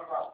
insanlar.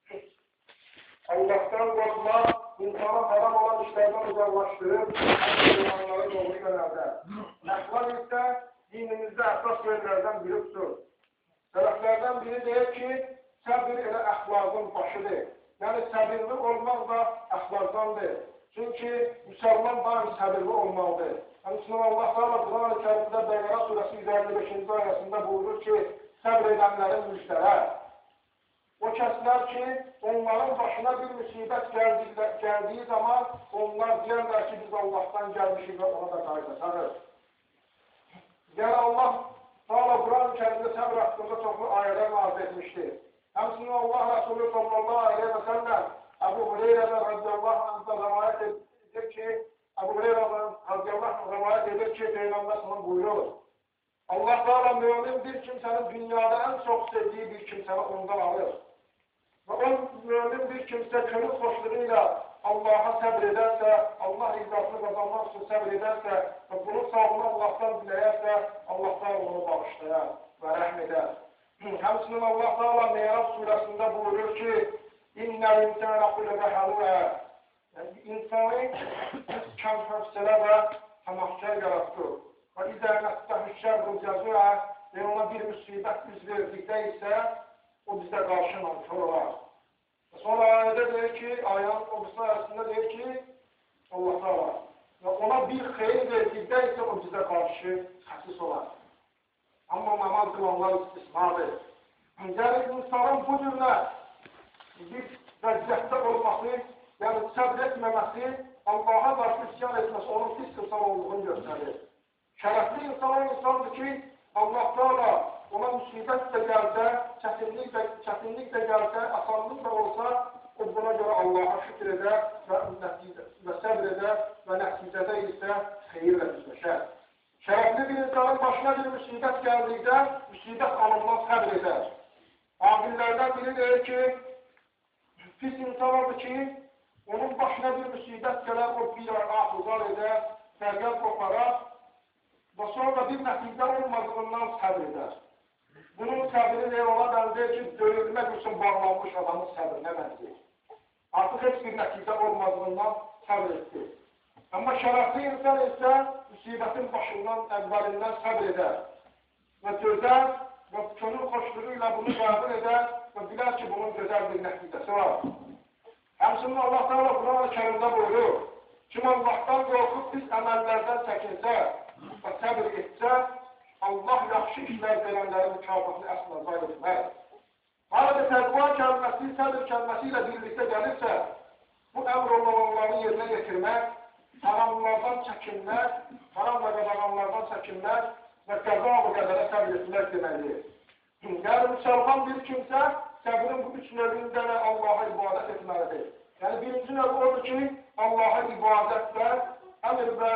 Allah'tan qorxmaq, insanı haram olan işlərdən uzaqlaşdırıb, insanları doğru yönəldir. Əxlaq isə dinimizdə əsas yerlərdən biridir. Sələflərdən biri deyir ki, səbir elə əxlaqın başıdır. Yəni, səbirli olmaq da əxlaqdandır. Çünki müsəlman daim səbirli olmalıdır. Həmçinin Allah Teala Quran-ı Kərimdə Bəqərə surəsi 155-ci ayəsində buyurur ki, səbr edənlərin müjdələr. O kəslər ki, onların başına bir müsibət gəldiyi zaman onlar deyərlər ki, biz Allah'tan gəlmişik və ona da qayıdacağız. Yəni Allah Teala Quran-ı Kərimdə səbr haqqında çoxlu ayələr nazil etmişdir. Həmçinin Allah Resulü sallallahu aleyhi və səlləm Əbu Hüreyrədən radiyallahu anh'dan rəvayət edir ki, Əbu Hüreyrədən radiyallahu anh rəvayət edir ki, Peyğəmbər sana buyurur. Allah Teala mümin bir kimsənin dünyada ən çox sevdiyi bir kimsəni ondan alır. Və o mümin bir kimsə könül xoşluğuyla Allah'a səbr edərsə, Allah rizasını qazanmaq üçün səbr edərsə və bunun sağlığını Allah'tan diləyərsə, Allah'tan onu bağışlayar və rəhm edər. Həmçinin Allah Teala Meyrab surəsində buyurur ki, İnnəl insana xulqə haluə. İnsanı kəmfəfsələ və təmahkər yaratdır. Və izə nəstəhü şərru cəzuə və ona bir müsibət üz verdikdə isə o bizdə qarşı nankör olar. Sonra ayədə deyir ki, ayənin o qısa ayəsində deyir ki, Allah Teala və ona bir xeyir verdikdə isə o bizdə qarşı xəsis olar. Amma namaz qılanlar istisnadır. Yəni, insanın bu cürlə bir vəziyyətdə olması, yəni səbr etməməsi, Allah'a qarşı isyan etməsi, onun pis insan olduğunu göstərir. Şərəfli insan o insandır ki, Allah Teala ona müsibət də gəlsə, çətinlik də gəlsə, asanlıq da olsa, o buna görə Allah'a şükür edər və səbr edər və nəticədə isə xeyirlə üzləşər. Şərəfli bir insanın başına bir müsibət gəldikdə, müsibət anından səbr edər. Aqillərdən biri deyir ki, pis insan odur ki, onun başına bir müsibət gələr, o bir ahuzar edər, fəryad qoparar və sonra bir nəticə olmadığından səbr edər. Bunun səbrini ona bənzəyir ki, döyülmək üçün bağlanmış adamın səbrinə bənzəyir. Artıq heç bir nəticə olmadığından səbr etdi. Amma şərəfli insan isə müsibətin başından, əvvəlindən səbr edər və gözəl və könül xoşluğuyla bunu qəbul edər və bilər ki, bunun gözəl bir nəticəsi var. Həmçinin Allah Teala Quran-ı Kərimdə buyurur, kim Allah'tan qorxub pis əməllərdən çəkinsə və səbr etsə, Allah yaxşı işlər verənlərin mükafatını əsla zayi etməz. Harada təqva kəlməsi, səbr kəlməsi ilə birlikdə gəlirsə, bu əmr olunanları yerinə getirmək, haramlardan çəkinmək, haramla qazananlardan çəkinmək və qəza-ı qədərə səbr etmək deməkdir. Yəni, müsəlman bir kimsə, səbrin bu üç növündə də Allah'a ibadət etməlidir. Yəni, birinci növü odur ki, Allah'a ibadətlə əmr və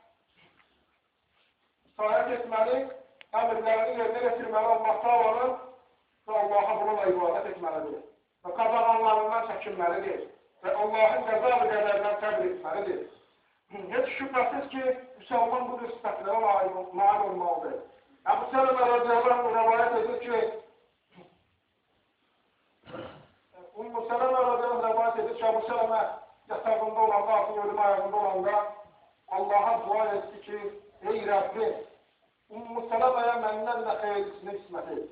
sayət etməli, əmirlərini yerinə getirməli Allah Teala'nın və Allah'a bununla ibadət etməlidir. Və qazananlarından çəkinməlidir. Və Allah'ın qəza-ı qədərindən səbr etməlidir. Heç şübhəsiz ki, müsəlman bu sifətlərə nail olmalıdır. Əbu Sələmə radiyallahu anh rəvayət edir ki, Ümmü Sələmə radiyallahu anh rəvayət edir ki, Əbu Sələmə yatağında olanda, artıq ölüm ayağında olanda Allah'a dua etdi ki, ey Rəbbim, Ümmü Sələməyə məndən də xeyirlisini qismət et.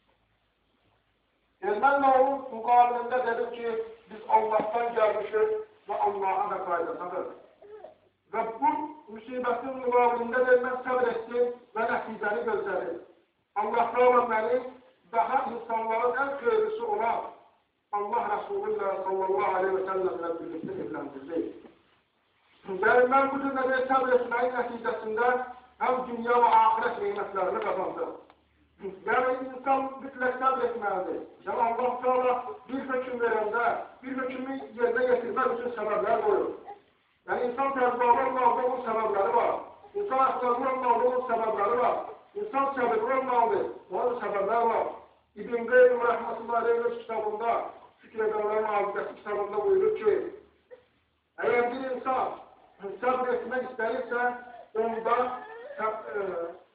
Mən onun müqabilində dedim ki, biz Allah'tan gəlmişik və Allah'a da qaydasıdır. Və bu müsibətin müqabilində də mən səbr etdim və nəticəni gözlədim. Allah Teala məni daha insanların ən xeyirlisi olan Allah Resulullah sallallahu aleyhi və səlləmlə birlikdə evləndirdi. Mən bu cürlə səbr etməyin nəticəsində həm dünya və ahirət neymətlərini qazandı. Yəni, insan mütləq səbr etməlidir. Yəni, Allah Teala bir hökm verəndə, bir hökmü yerinə getirmək üçün səbəblər qoyur. Yəni, insan təzbalı olmalıdır, onun səbəbləri var. İnsan əxlaqlı olmalıdır, onun səbəbləri var. İnsan səbəbli olmalıdır, onun səbəbləri var. İbn Qeym Rəhmətullah Aleyh kitabında, Fikr Edənlərin Azizəsi kitabında buyurur ki, əgər bir insan səbr etmək istəyirsə, onda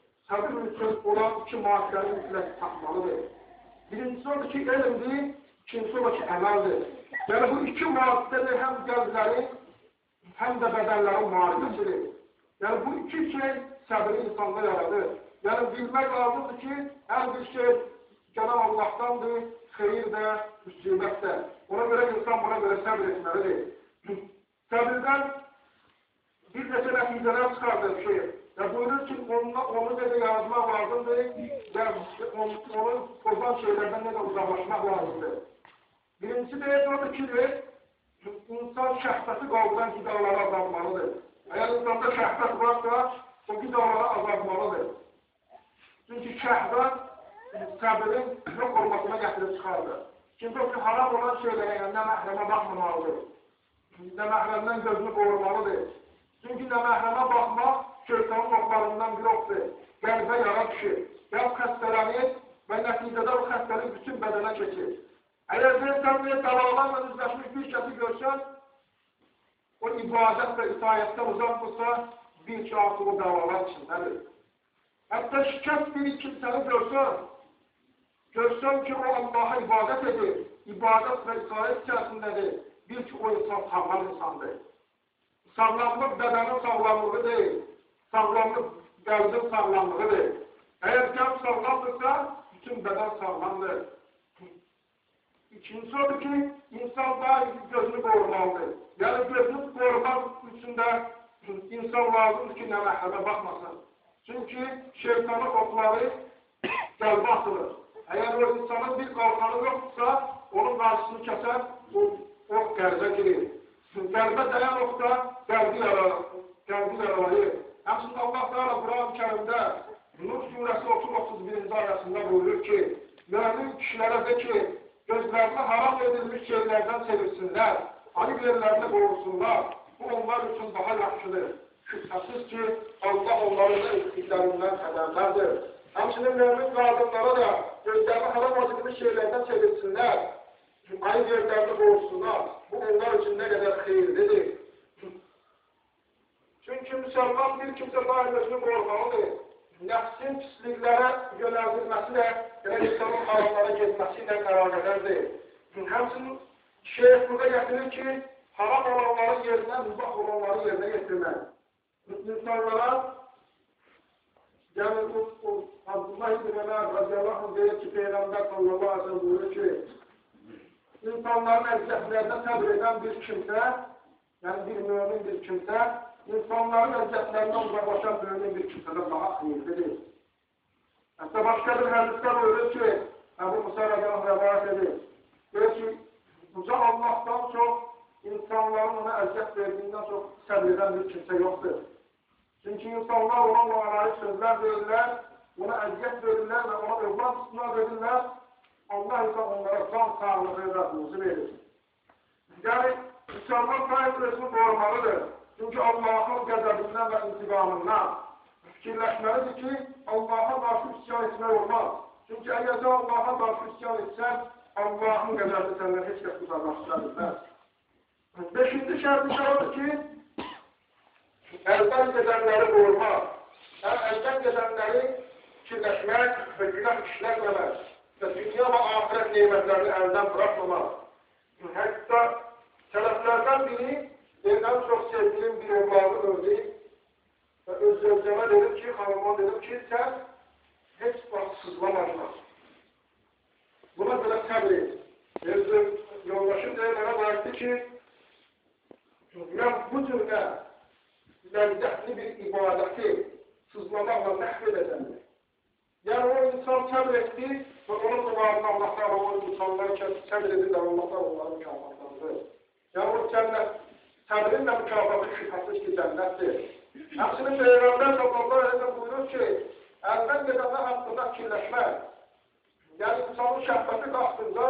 səbir üçün olan iki mühasirəni mütləq tapmalıdır. Birincisi odur ki, elmdir, İkincisi o ki əməldir. Yəni bu iki mühafizədir, həm qəlblərin, həm də bədənlərin müharibəsidir. Yəni bu iki şey səbri insanda yaradır. Yəni bilmək lazımdır ki, hər bir şey Cenab-ı Allah'tandır, xeyir də, müsibət də. Ona görə insan buna görə səbir etməlidir. Səbirdən bir neçə nəticələr çıxardır ki, buyurur ki, onu necə yaratmaq lazımdır və onu pozan şeylərdən necə uzaqlaşmaq lazımdır. Birincisi deyək odur ki, insan şəhvəti qaldıran qidaları azaltmalıdır. Əgər insanda şəhvət varsa, o qidaları azaltmalıdır. Çünki şəhvət səbirin yox olmasına gətirib çıxardır. Çünki o ki, haram olan şeylərə, yəni nə məhrəmə baxmamalıdır, nə məhrəmdən gözünü qorumalıdır. Çünki nə məhrəmə baxmaq şeytanın oxlarından bir oxdur. Qəlbə yara düşür, qəlb xəstələnir və nəticədə o xəstəlik bütün bədənə keçir. Əgər sən davalarla üzləşmiş bir kəsi görsən, o ibadət və itayətdən uzaqdırsa, bir ki, artıq o davalar içindədir. Hətta şikəst bir kimsəni görsən ki, o Allaha ibadət edir, ibadət və itayət içərisindədir, bir ki, o insan sağlam insandır. Sağlamlıq bədənin sağlamlığı deyil, sağlamlıq qəlbin sağlamlığıdır. Əgər qəlb sağlamdırsa, bütün bədən sağlamdır. İkincisi odur ki, insan daim gözünü qorumalıdır. Yəni gözünü qorumaq üçün də insan lazımdır ki, nə məhrəmə baxmasın. Çünki şeytanın oxları qəlbə atılır. Əgər o insanın bir qalxanı yoxdursa, onun qarşısını kəsən, o ox qəlbə girir. Qəlbə dayan oxda qəlbi yaralayır. Həmçinin Allah Teala Quran-ı Kərimdə Nur surəsi 30-31-ci ayəsində buyurur ki, mümin kişilərə de ki, gözlərini haram edilmiş şeylərdən çevirsinlər, ayıb yerlərini qorursunlar. Bu onlar üçün daha yaxşıdır. Şübhəsiz ki, Allah onların da etdiklərindən xəbərlərdir. Həmçinin mümin qadınlara da gözlərini haram edilmiş şeylərdən çevirsinlər, ayıb yerlərini qorursunlar. Bu onlar üçün nə qədər xeyirlidir. Çünki müsəlman bir kimsə daim özünü qormalıdır. Nəfsin pisliklərə yönəldilməsi də insanın haramlara getməsi ilə qərarədərdir. Həmçinin şeyh burada gətirir ki, haram olanların yerinə, mübah olanların yerinə getirmək. İnsanlara, yəni Abdullah ibn Ömər radiyallahu anh deyir ki, Peyğəmbər sallallahu aleyhi ve sellem buyurur ki, insanların əziyyətlərdən təbir edən bir kimsə, yəni bir mümin bir kimsə, insanların əziyyətlərindən uzaqlaşan mümin bir kimsədən daha xeyirlidir. Hətta başqa bir hədisdə buyurur ki, Əbu Musa radiyallahu rəvayət edir. Deyir ki, uca Allahdan çox, insanların ona əziyyət verdiyindən çox səbr edən bir kimsə yoxdur. Çünki insanlar ona müanayı sözlər verirlər, ona əziyyət verirlər və ona övlad istisna verirlər. Allah isə onlara can sağlığı və ruzu verir. Yəni, insanlar daim özünü qorumalıdır. Çünki Allahın qəzəbindən və intiqamından fikirləşməlidir ki, Allaha qarşı isyan etmək olmaz. Çünki əgər Allaha qarşı isyan etsən, Allahın qəzəbi səndən heç kəs uzaqlaşdıra bilməz. Beşinci şərti odur ki, əldən gedənləri qorumaq. Əldən gedənləri fikirləşmək və günah işləməmək və dünya və ahirət neymətlərini əldən bırakmamaq. Hətta sələflərdən biri en çox sevdiğim bir evladı öldü və öz zövcəmə dedim ki, xanıma dedim ki, sən heç vaxt sızlamadın. Buna görə səbr et. Yoldaşım deyə mənə bıraktı ki, mən bu cürdə ləzzətli bir ibadəti sızlamaqla məhv edəcəmdir. Yəni o insan səbr etdi və onun duvarını Allah'tan olan insanları səbr edir və Allah'tan onları mükafatlandır. Yəni o cənnət səbrin də mükafatı şübhəsiz ki, cənnətdir. Həmçinin Peyğəmbər sallallahu aleyhi ve sellem buyurur ki, əldən gedənlər haqqında fikirləşmək. Yəni insanın şəhbəti qalxdığında,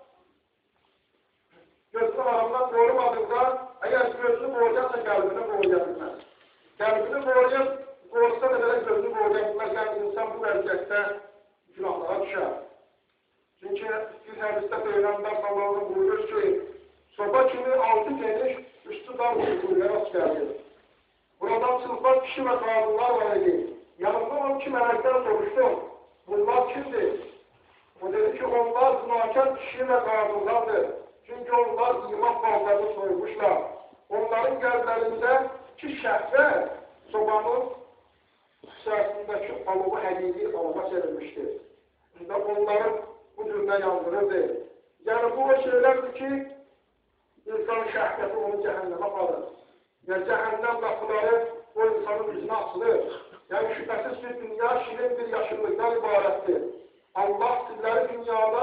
gözünü haramdan qorumadığında, əgər gözünü qoruyarsa qəlbini qoruya bilməz. Qəlbini qorursa da belə gözünü qoruya bilməz. Yəni insan bu vəziyyətdə günahlara düşər. Çünki bir hədisdə Peyğəmbər sallallahu aleyhi ve sellem buyurur ki, soba kimi altı geniş, üstü dar uyguya rast gəlir. Buradan sınıflar kişi və qadınlar var idi. Yanımda 12 mələkdən soruşdum. Bunlar kimdir? O dedi ki, onlar günahkar kişi ve kadınlardır. Çünkü onlar iman bağlarını soymuşlar. Onların qəlblərindəki şəhvə sobanın içərisindəki alığı həqiqi alığa çevirmişdir. Və onları bu cürlə yandırırdı. Yəni bu o şeylərdir ki, insanın şəhvəti onu cəhənnəmə aparır. Yəni cəhənnəm qapıları o insanın üzünə açılır. Yəni şübhəsiz ki, dünya şirin bir yaşıllıqdan ibarətdir. Allah sizləri dünyada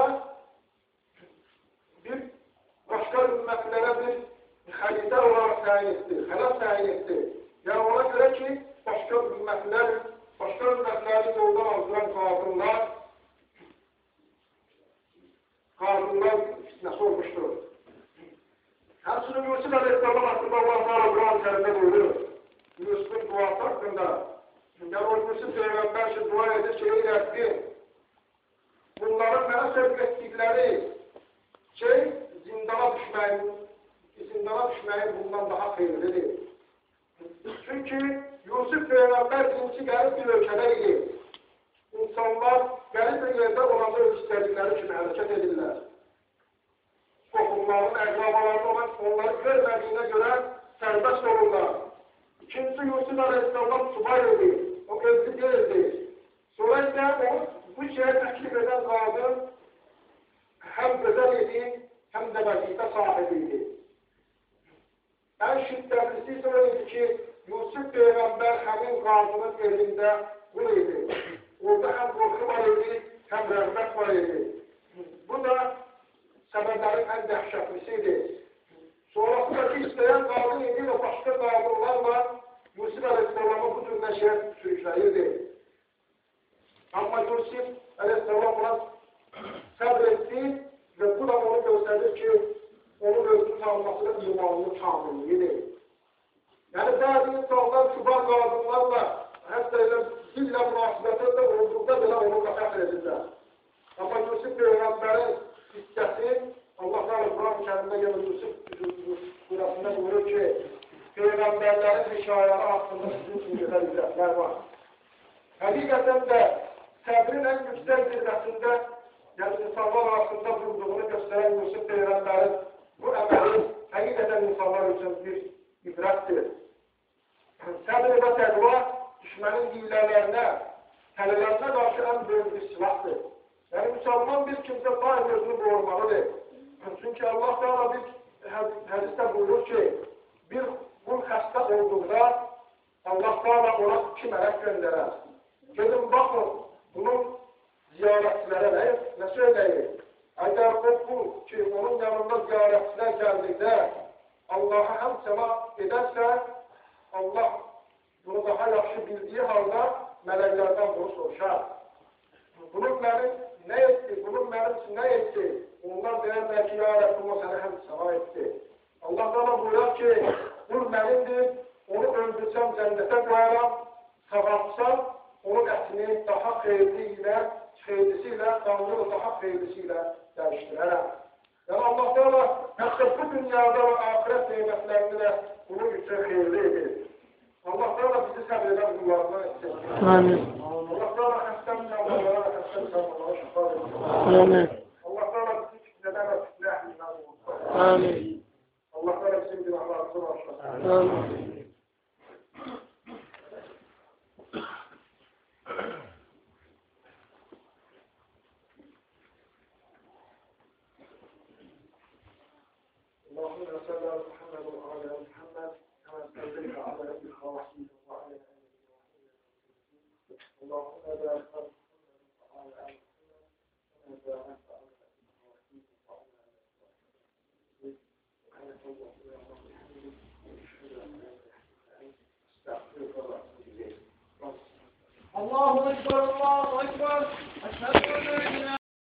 bir başqa ümmətlərə bir xəlifə olaraq təyin etdi, xəlaf təyin etdi. Yəni ona görə ki, başqa ümmətlərin yoldan azdıran qadınlar fitnəsi olmuşdur. Həmçinin Yusuf Aleyhisselam haqqında Allah Teala Quran-ı Kərimdə buyurur. Yusuf'un duası haqqında. Yəni o Yusuf Peyğəmbər ki, dua edir ki, ey Rəbbim, bunların mənə sevk etdikləri zindana düşməyin bundan daha xeyirlidir. Çünki Yusuf Peyğəmbər dinçi qərib bir ölkədə idi. İnsanlar qərib bir yerdə olanda öz istədikləri kimi hərəkət edirlər. Toplumların, əqrabalarını olan onları görmədiyinə görə sərbəst olurlar. İkincisi Yusuf Aleyhisselam subay idi, o özü deyildi. Sonra isə onu bu şeye təklif edən qadın həm gözəl idi, həm də vəzifə sahibiydi. Ən şiddətlisi isə o idi ki, Yusuf Peyğəmbər həmin qadının evində qul idi. Orada həm qorxu var idi, həm rəğbət var idi. Bu da səbəblərin ən dəhşətlisi idi. Sonrasındakı istəyən qadın idi və başqa qadınlarla Yusuf Aleyhisselamı bu cür nəşəyə sürükləyirdi. Amma Yusuf Aleyhisselam ona səbr etdi və bu da onu göstərir ki, onun özünü tanımasının imanının kamilliyidir. Yəni, bəzi insanlar kübar qadınlarla, hətta elə dillə münasibətində olduğunda belə onunla fəxr edirlər. Amma Yusuf Peyğəmbərin hissəsi, Allah Teala Quran-ı Kərimdə gələn Yusuf surəsində buyurur ki, Peyğəmbərlərin hekayələri haqqında sizin gözəl izlətlər var. Həqiqətən də səbrin ən yüksək zirvəsində, yəni insanlar arasında durduğunu göstərən Yusuf Peyğəmbərin bu əməli həqiqətən insanlar üçün bir ibrətdir. Səbr və təqva düşmənin hiylərinə, tələlərine qarşı ən böyük bir silahdır. Yəni, müsəlman bir kimsə daim özünü qorunmalıdır. Çünki Allah Teala bir hədisdə buyurur ki, bir qul xəstə olduqda Allah Teala ona 2 mələk göndərər. Gedin, baxın, bunun ziyarətçilərə nə söyləyir? Əgər o qul ki, onun yanında ziyarətçilər gəldikdə Allah'a həm səma edərsə, Allah bunu daha yaxşı bildiyi halda mələklərdən bunu soruşar. Bunun mənim nə etdi? Bunun mənim üçün nə etdi? Onlar deyərlər ki, ya Rəbbim, o sənə həm səma etdi. Allah bana buyurar ki, qul mənimdir, onu öldürsəm cənnətə qoyaram, sağaltsam, onun ətini daha xeyirlisi ilə, qanını daha xeyirlisi ilə dəyişdirərəm. Yəni Allah Teala hətta bu dünyada və axirət neymətlərini də bunun üçün xeyirli edir. Allah Teala bizi səbr edən qullarından etsin. Amin. Allah Teala həstəm canlılara və həstəm canlılara şifa versin. Amin. Allah Teala bizi fitnədən və fitnə əhlindən olsun. Amin. Allah Teala bizim günahlarımızı bağışlasın. Amin. اللهم صل على محمد وعلى ال محمد كما صليت على ابراهيم وعلى ال ابراهيم اللهم بارك على محمد وعلى ال محمد كما باركت على ابراهيم وعلى ال ابراهيم الله اكبر الله اكبر اشهد ان لا اله